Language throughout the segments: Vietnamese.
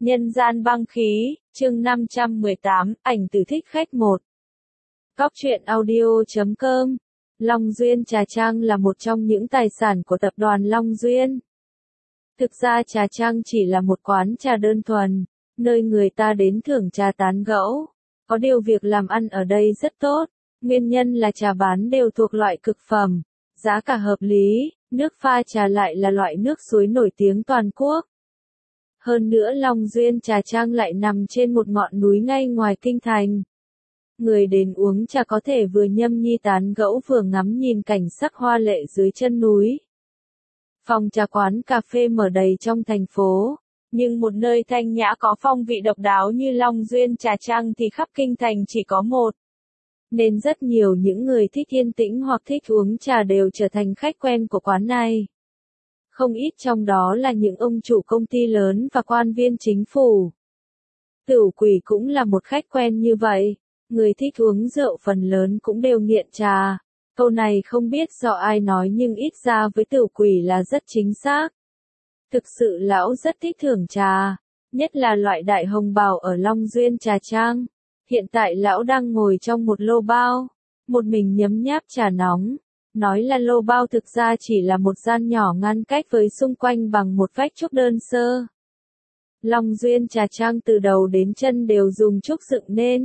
Nhân gian băng khí, chương 518, ảnh từ thích khách 1. Cóc truyện audio.com. Long Duyên Trà Trang là một trong những tài sản của tập đoàn Long Duyên. Thực ra Trà Trang chỉ là một quán trà đơn thuần, nơi người ta đến thưởng trà tán gẫu. Có điều việc làm ăn ở đây rất tốt, nguyên nhân là trà bán đều thuộc loại cực phẩm, giá cả hợp lý, nước pha trà lại là loại nước suối nổi tiếng toàn quốc. Hơn nữa Long Duyên Trà Trang lại nằm trên một ngọn núi ngay ngoài kinh thành. Người đến uống trà có thể vừa nhâm nhi tán gẫu vừa ngắm nhìn cảnh sắc hoa lệ dưới chân núi. Phòng trà quán cà phê mở đầy trong thành phố, nhưng một nơi thanh nhã có phong vị độc đáo như Long Duyên Trà Trang thì khắp kinh thành chỉ có một. Nên rất nhiều những người thích yên tĩnh hoặc thích uống trà đều trở thành khách quen của quán này. Không ít trong đó là những ông chủ công ty lớn và quan viên chính phủ. Tửu Quỷ cũng là một khách quen như vậy, người thích uống rượu phần lớn cũng đều nghiện trà. Câu này không biết do ai nói nhưng ít ra với Tửu Quỷ là rất chính xác. Thực sự lão rất thích thưởng trà, nhất là loại đại hồng bào ở Long Duyên Trà Trang. Hiện tại lão đang ngồi trong một lô bao, một mình nhấm nháp trà nóng. Nói là lô bao thực ra chỉ là một gian nhỏ ngăn cách với xung quanh bằng một vách trúc đơn sơ. Long Duyên Trà Trang từ đầu đến chân đều dùng trúc dựng nên.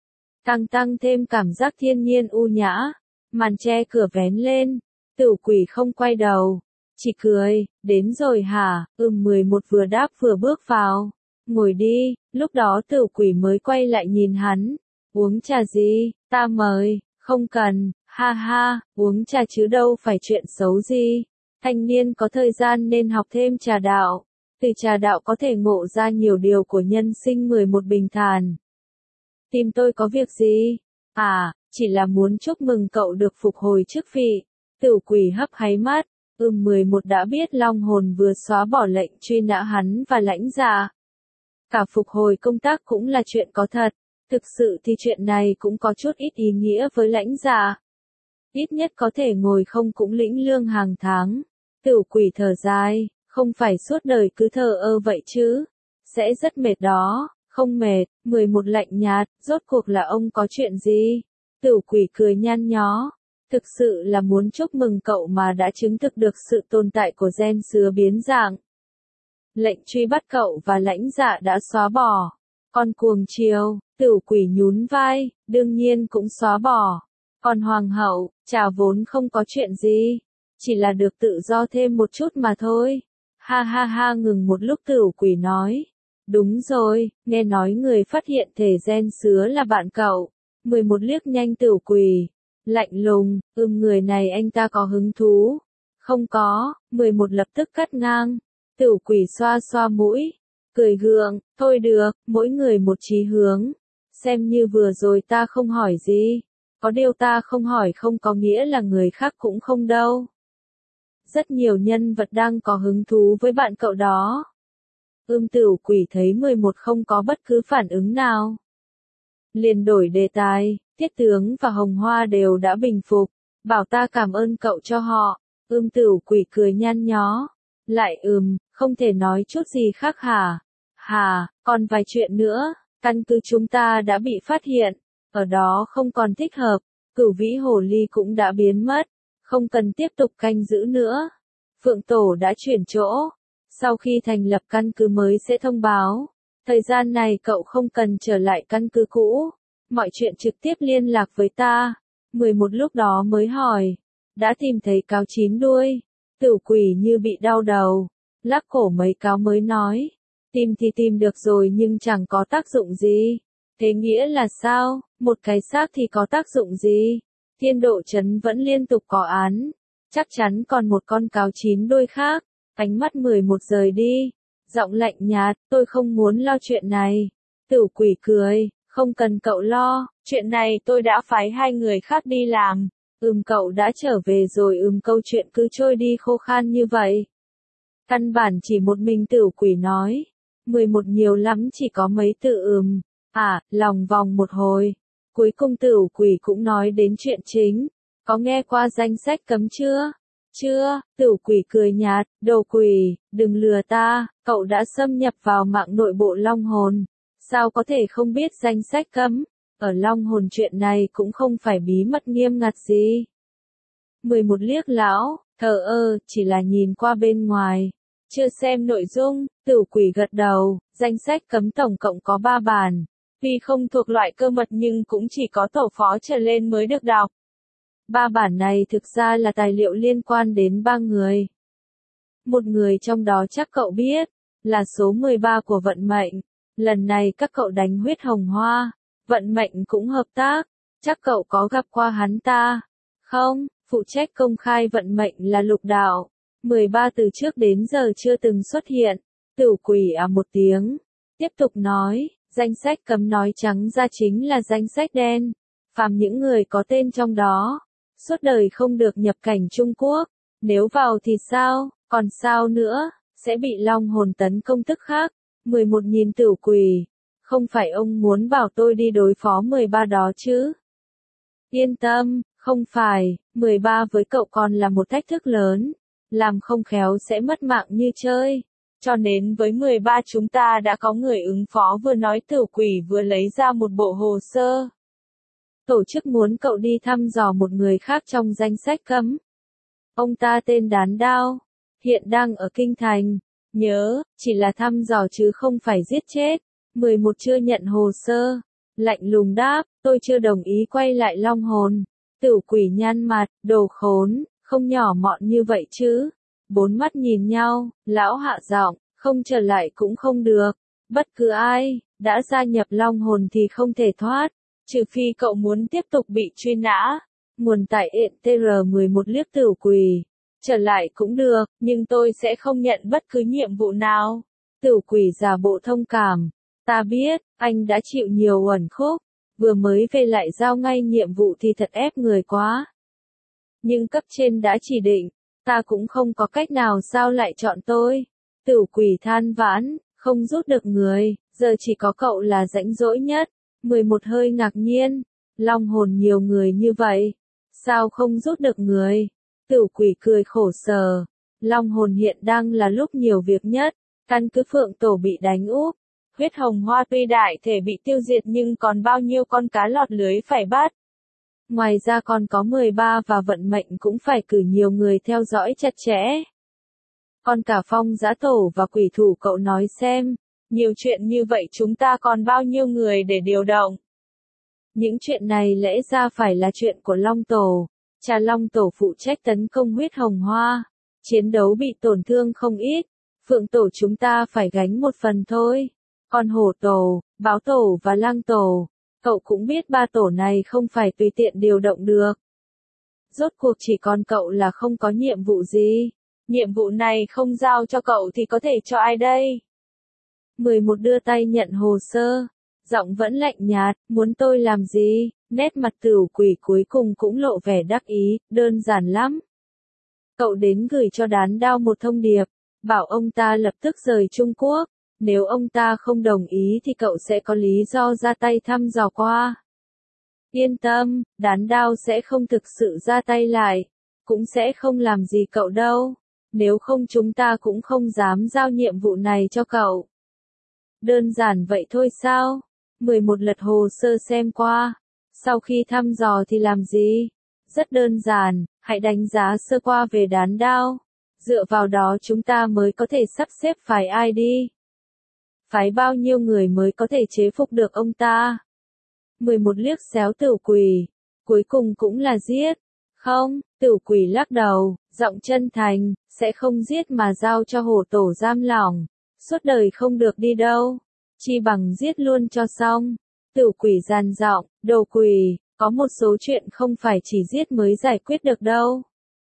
Tăng thêm cảm giác thiên nhiên u nhã, màn che cửa vén lên, Tửu Quỷ không quay đầu, chỉ cười, đến rồi hả, 11 vừa đáp vừa bước vào, ngồi đi, lúc đó Tửu Quỷ mới quay lại nhìn hắn, uống trà gì, ta mời, không cần. Ha ha, uống trà chứ đâu phải chuyện xấu gì. Thanh niên có thời gian nên học thêm trà đạo. Từ trà đạo có thể ngộ ra nhiều điều của nhân sinh 11 bình thản. Tìm tôi có việc gì? À, chỉ là muốn chúc mừng cậu được phục hồi chức vị. Tửu Quỷ hấp háy mắt. 11 đã biết Long Hồn vừa xóa bỏ lệnh truy nã hắn và Lãnh Dạ. Cả phục hồi công tác cũng là chuyện có thật. Thực sự thì chuyện này cũng có chút ít ý nghĩa với Lãnh Dạ. Ít nhất có thể ngồi không cũng lĩnh lương hàng tháng. Tửu Quỷ thở dài, không phải suốt đời cứ thờ ơ vậy chứ. Sẽ rất mệt đó, không mệt. 11 lạnh nhạt, rốt cuộc là ông có chuyện gì? Tửu Quỷ cười nhăn nhó. Thực sự là muốn chúc mừng cậu mà đã chứng thực được sự tồn tại của gen sứa biến dạng. Lệnh truy bắt cậu và Lãnh Dạ đã xóa bỏ. Còn cuồng chiều, Tửu Quỷ nhún vai, đương nhiên cũng xóa bỏ. Còn hoàng hậu, chả vốn không có chuyện gì, chỉ là được tự do thêm một chút mà thôi. Ha ha ha, ngừng một lúc Tửu Quỷ nói. Đúng rồi, nghe nói người phát hiện thể gen sứa là bạn cậu. 11 liếc nhanh Tửu Quỷ, lạnh lùng, người này anh ta có hứng thú. Không có. 11 lập tức cắt ngang. Tửu Quỷ xoa xoa mũi, cười gượng, thôi được, mỗi người một chí hướng. Xem như vừa rồi ta không hỏi gì. Có điều ta không hỏi không có nghĩa là người khác cũng không đâu. Rất nhiều nhân vật đang có hứng thú với bạn cậu đó. Tửu Quỷ thấy 11 không có bất cứ phản ứng nào. Liền đổi đề tài, Tiết Tướng và Hồng Hoa đều đã bình phục, bảo ta cảm ơn cậu cho họ. Tửu Quỷ cười nhăn nhó. Lại không thể nói chút gì khác hả? Hà, còn vài chuyện nữa, căn cứ chúng ta đã bị phát hiện. Ở đó không còn thích hợp, Cửu Vĩ Hồ Ly cũng đã biến mất, không cần tiếp tục canh giữ nữa. Phượng Tổ đã chuyển chỗ, sau khi thành lập căn cứ mới sẽ thông báo. Thời gian này cậu không cần trở lại căn cứ cũ, mọi chuyện trực tiếp liên lạc với ta. 11 lúc đó mới hỏi, đã tìm thấy cáo 9 đuôi. Tửu Quỷ như bị đau đầu, lắc cổ mấy cáo mới nói, tìm thì tìm được rồi nhưng chẳng có tác dụng gì. Thế nghĩa là sao? Một cái xác thì có tác dụng gì? Thiên Độ Trấn vẫn liên tục có án. Chắc chắn còn một con cáo 9 đuôi khác. Ánh mắt 11 rời đi. Giọng lạnh nhạt, tôi không muốn lo chuyện này. Tửu Quỷ cười, không cần cậu lo, chuyện này tôi đã phái 2 người khác đi làm. Cậu đã trở về rồi. Câu chuyện cứ trôi đi khô khan như vậy. Căn bản chỉ một mình Tửu Quỷ nói. 11 nhiều lắm chỉ có mấy từ lòng vòng một hồi. Cuối cùng Tửu Quỷ cũng nói đến chuyện chính. Có nghe qua danh sách cấm chưa? Chưa, Tử Quỷ cười nhạt, đồ quỷ, đừng lừa ta, cậu đã xâm nhập vào mạng nội bộ Long Hồn. Sao có thể không biết danh sách cấm? Ở Long Hồn chuyện này cũng không phải bí mật nghiêm ngặt gì. 11 liếc lão, thờ ơ, chỉ là nhìn qua bên ngoài. Chưa xem nội dung, Tử Quỷ gật đầu, danh sách cấm tổng cộng có 3 bản. Tuy không thuộc loại cơ mật nhưng cũng chỉ có tổ phó trở lên mới được đọc. 3 bản này thực ra là tài liệu liên quan đến 3 người. Một người trong đó chắc cậu biết, là số 13 của vận mệnh. Lần này các cậu đánh huyết hồng hoa, vận mệnh cũng hợp tác, chắc cậu có gặp qua hắn ta. Không, phụ trách công khai vận mệnh là Lục Đạo. 13 từ trước đến giờ chưa từng xuất hiện. Tử Quỷ một tiếng. Tiếp tục nói, danh sách cấm nói trắng ra chính là danh sách đen. Phàm những người có tên trong đó, suốt đời không được nhập cảnh Trung Quốc. Nếu vào thì sao, còn sao nữa, sẽ bị Long Hồn tấn công tức khắc. 11 nhìn Tử Quỷ. Không phải ông muốn bảo tôi đi đối phó 13 đó chứ? Yên tâm, không phải, 13 với cậu còn là một thách thức lớn. Làm không khéo sẽ mất mạng như chơi. Cho nên với 13 chúng ta đã có người ứng phó, vừa nói Tử Quỷ vừa lấy ra một bộ hồ sơ. Tổ chức muốn cậu đi thăm dò một người khác trong danh sách cấm. Ông ta tên Đán Đao, hiện đang ở Kinh Thành. Nhớ, chỉ là thăm dò chứ không phải giết chết. 11 chưa nhận hồ sơ. Lạnh lùng đáp, tôi chưa đồng ý quay lại Long Hồn. Tử Quỷ nhăn mặt, đồ khốn, không nhỏ mọn như vậy chứ. 4 mắt nhìn nhau, lão hạ giọng, không trở lại cũng không được. Bất cứ ai, đã gia nhập Long Hồn thì không thể thoát. Trừ phi cậu muốn tiếp tục bị truy nã. Nguồn tại ETR11 liếc Tử Quỷ. Trở lại cũng được, nhưng tôi sẽ không nhận bất cứ nhiệm vụ nào. Tử Quỷ giả bộ thông cảm. Ta biết, anh đã chịu nhiều uẩn khúc. Vừa mới về lại giao ngay nhiệm vụ thì thật ép người quá. Nhưng cấp trên đã chỉ định, ta cũng không có cách nào sao lại chọn tôi. Tử Quỷ than vãn, không rút được người, giờ chỉ có cậu là rãnh rỗi nhất. 11 hơi ngạc nhiên, Long Hồn nhiều người như vậy, sao không rút được người? Tử Quỷ cười khổ sở, Long Hồn hiện đang là lúc nhiều việc nhất, căn cứ Phượng Tổ bị đánh úp, huyết hồng hoa tuy đại thể bị tiêu diệt nhưng còn bao nhiêu con cá lọt lưới phải bắt. Ngoài ra còn có 13 và vận mệnh cũng phải cử nhiều người theo dõi chặt chẽ. Còn cả Phong Giã Tổ và Quỷ Thủ cậu nói xem, nhiều chuyện như vậy chúng ta còn bao nhiêu người để điều động. Những chuyện này lẽ ra phải là chuyện của Long Tổ. Cha Long Tổ phụ trách tấn công huyết hồng hoa. Chiến đấu bị tổn thương không ít. Phượng Tổ chúng ta phải gánh một phần thôi. Còn Hổ Tổ, Báo Tổ và Lang Tổ, cậu cũng biết 3 tổ này không phải tùy tiện điều động được. Rốt cuộc chỉ còn cậu là không có nhiệm vụ gì. Nhiệm vụ này không giao cho cậu thì có thể cho ai đây? 11 đưa tay nhận hồ sơ. Giọng vẫn lạnh nhạt, muốn tôi làm gì? Nét mặt Tử Quỷ cuối cùng cũng lộ vẻ đắc ý, đơn giản lắm. Cậu đến gửi cho Đán Đao một thông điệp, bảo ông ta lập tức rời Trung Quốc. Nếu ông ta không đồng ý thì cậu sẽ có lý do ra tay thăm dò qua. Yên tâm, Đán Đao sẽ không thực sự ra tay lại, cũng sẽ không làm gì cậu đâu. Nếu không chúng ta cũng không dám giao nhiệm vụ này cho cậu. Đơn giản vậy thôi sao? 11 lật hồ sơ xem qua. Sau khi thăm dò thì làm gì? Rất đơn giản, hãy đánh giá sơ qua về Đán Đao. Dựa vào đó chúng ta mới có thể sắp xếp phái ai đi. Phái bao nhiêu người mới có thể chế phục được ông ta? 11 liếc xéo Tử Quỷ. Cuối cùng cũng là giết. Không, Tử Quỷ lắc đầu, giọng chân thành, sẽ không giết mà giao cho Hổ Tổ giam lỏng. Suốt đời không được đi đâu. Chi bằng giết luôn cho xong. Tử Quỷ gian giọng, đồ quỷ, có một số chuyện không phải chỉ giết mới giải quyết được đâu.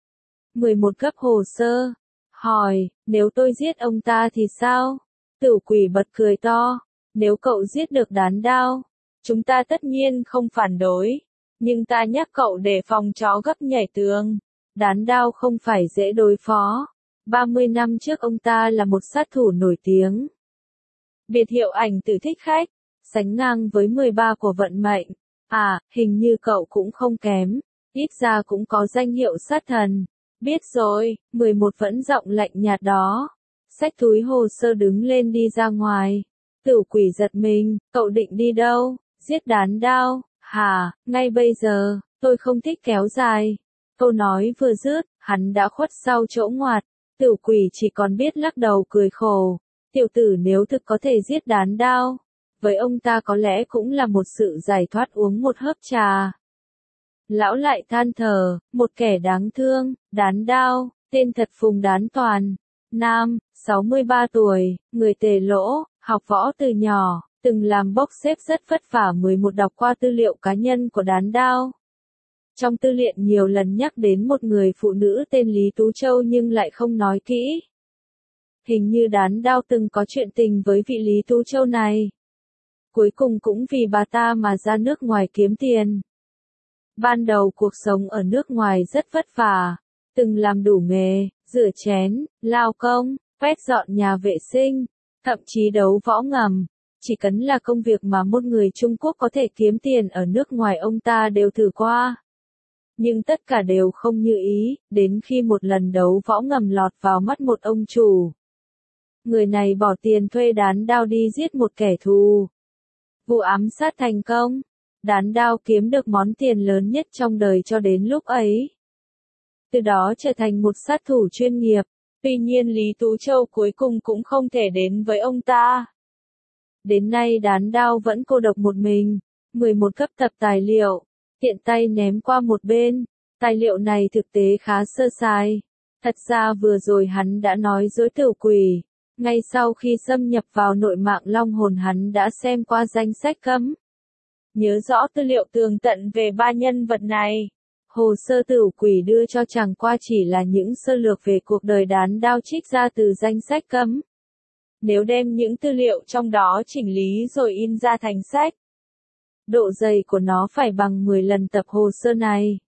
11 cấp hồ sơ. Hỏi, nếu tôi giết ông ta thì sao? Tử Quỷ bật cười to. Nếu cậu giết được Đán Đao, chúng ta tất nhiên không phản đối. Nhưng ta nhắc cậu để phòng chó gấp nhảy tường. Đán Đao không phải dễ đối phó. 30 năm trước ông ta là một sát thủ nổi tiếng. Biệt hiệu Ảnh Tử thích khách, sánh ngang với 13 của vận mệnh. À, hình như cậu cũng không kém, ít ra cũng có danh hiệu sát thần. Biết rồi, 11 vẫn giọng lạnh nhạt đó. Xách túi hồ sơ đứng lên đi ra ngoài. Tửu Quỷ giật mình, cậu định đi đâu? Giết Đán Đao, hả? Ngay bây giờ, tôi không thích kéo dài. Câu nói vừa dứt, hắn đã khuất sau chỗ ngoặt. Tửu Quỷ chỉ còn biết lắc đầu cười khổ. Tiểu tử nếu thực có thể giết Đán Đao, với ông ta có lẽ cũng là một sự giải thoát uống một hớp trà. Lão lại than thở, một kẻ đáng thương, Đán Đao, tên thật Phùng Đán Toàn. Nam, 63 tuổi, người Tề Lỗ, học võ từ nhỏ, từng làm bốc xếp rất vất vả 11 đọc qua tư liệu cá nhân của Đán Đao. Trong tư liệu nhiều lần nhắc đến một người phụ nữ tên Lý Tú Châu nhưng lại không nói kỹ. Hình như Đán Đao từng có chuyện tình với vị Lý Tú Châu này. Cuối cùng cũng vì bà ta mà ra nước ngoài kiếm tiền. Ban đầu cuộc sống ở nước ngoài rất vất vả, từng làm đủ nghề, rửa chén, lao công, quét dọn nhà vệ sinh, thậm chí đấu võ ngầm. Chỉ cần là công việc mà một người Trung Quốc có thể kiếm tiền ở nước ngoài ông ta đều thử qua. Nhưng tất cả đều không như ý, đến khi một lần đấu võ ngầm lọt vào mắt một ông chủ. Người này bỏ tiền thuê Đán Đao đi giết một kẻ thù. Vụ ám sát thành công. Đán Đao kiếm được món tiền lớn nhất trong đời cho đến lúc ấy. Từ đó trở thành một sát thủ chuyên nghiệp. Tuy nhiên Lý Tú Châu cuối cùng cũng không thể đến với ông ta. Đến nay Đán Đao vẫn cô độc một mình. 11 cấp tập tài liệu, tiện tay ném qua một bên. Tài liệu này thực tế khá sơ sài. Thật ra vừa rồi hắn đã nói dối Tửu Quỷ. Ngay sau khi xâm nhập vào nội mạng Long Hồn hắn đã xem qua danh sách cấm. Nhớ rõ tư liệu tường tận về ba nhân vật này. Hồ sơ Tửu Quỷ đưa cho chẳng qua chỉ là những sơ lược về cuộc đời Đán Đao trích ra từ danh sách cấm. Nếu đem những tư liệu trong đó chỉnh lý rồi in ra thành sách, độ dày của nó phải bằng 10 lần tập hồ sơ này.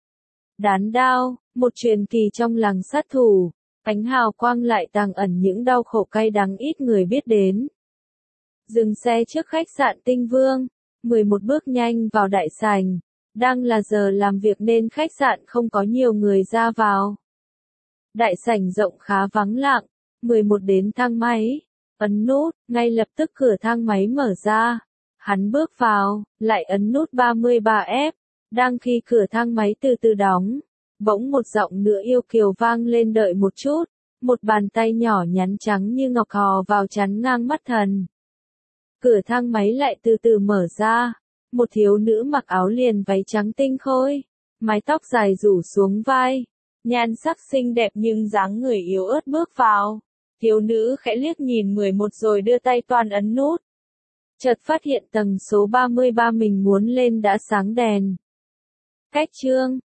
Đán Đao, một truyền kỳ trong làng sát thủ, ánh hào quang lại tàng ẩn những đau khổ cay đắng ít người biết đến. Dừng xe trước khách sạn Tinh Vương, 11 bước nhanh vào đại sảnh. Đang là giờ làm việc nên khách sạn không có nhiều người ra vào. Đại sảnh rộng khá vắng lặng, 11 đến thang máy, ấn nút, ngay lập tức cửa thang máy mở ra. Hắn bước vào, lại ấn nút 33F, đang khi cửa thang máy từ từ đóng, bỗng một giọng nữa yêu kiều vang lên đợi một chút, một bàn tay nhỏ nhắn trắng như ngọc hò vào chắn ngang mắt thần. Cửa thang máy lại từ từ mở ra. Một thiếu nữ mặc áo liền váy trắng tinh khôi, mái tóc dài rủ xuống vai, nhan sắc xinh đẹp nhưng dáng người yếu ớt bước vào. Thiếu nữ khẽ liếc nhìn 11 rồi đưa tay toàn ấn nút. Chợt phát hiện tầng số 33 mình muốn lên đã sáng đèn. Cách chương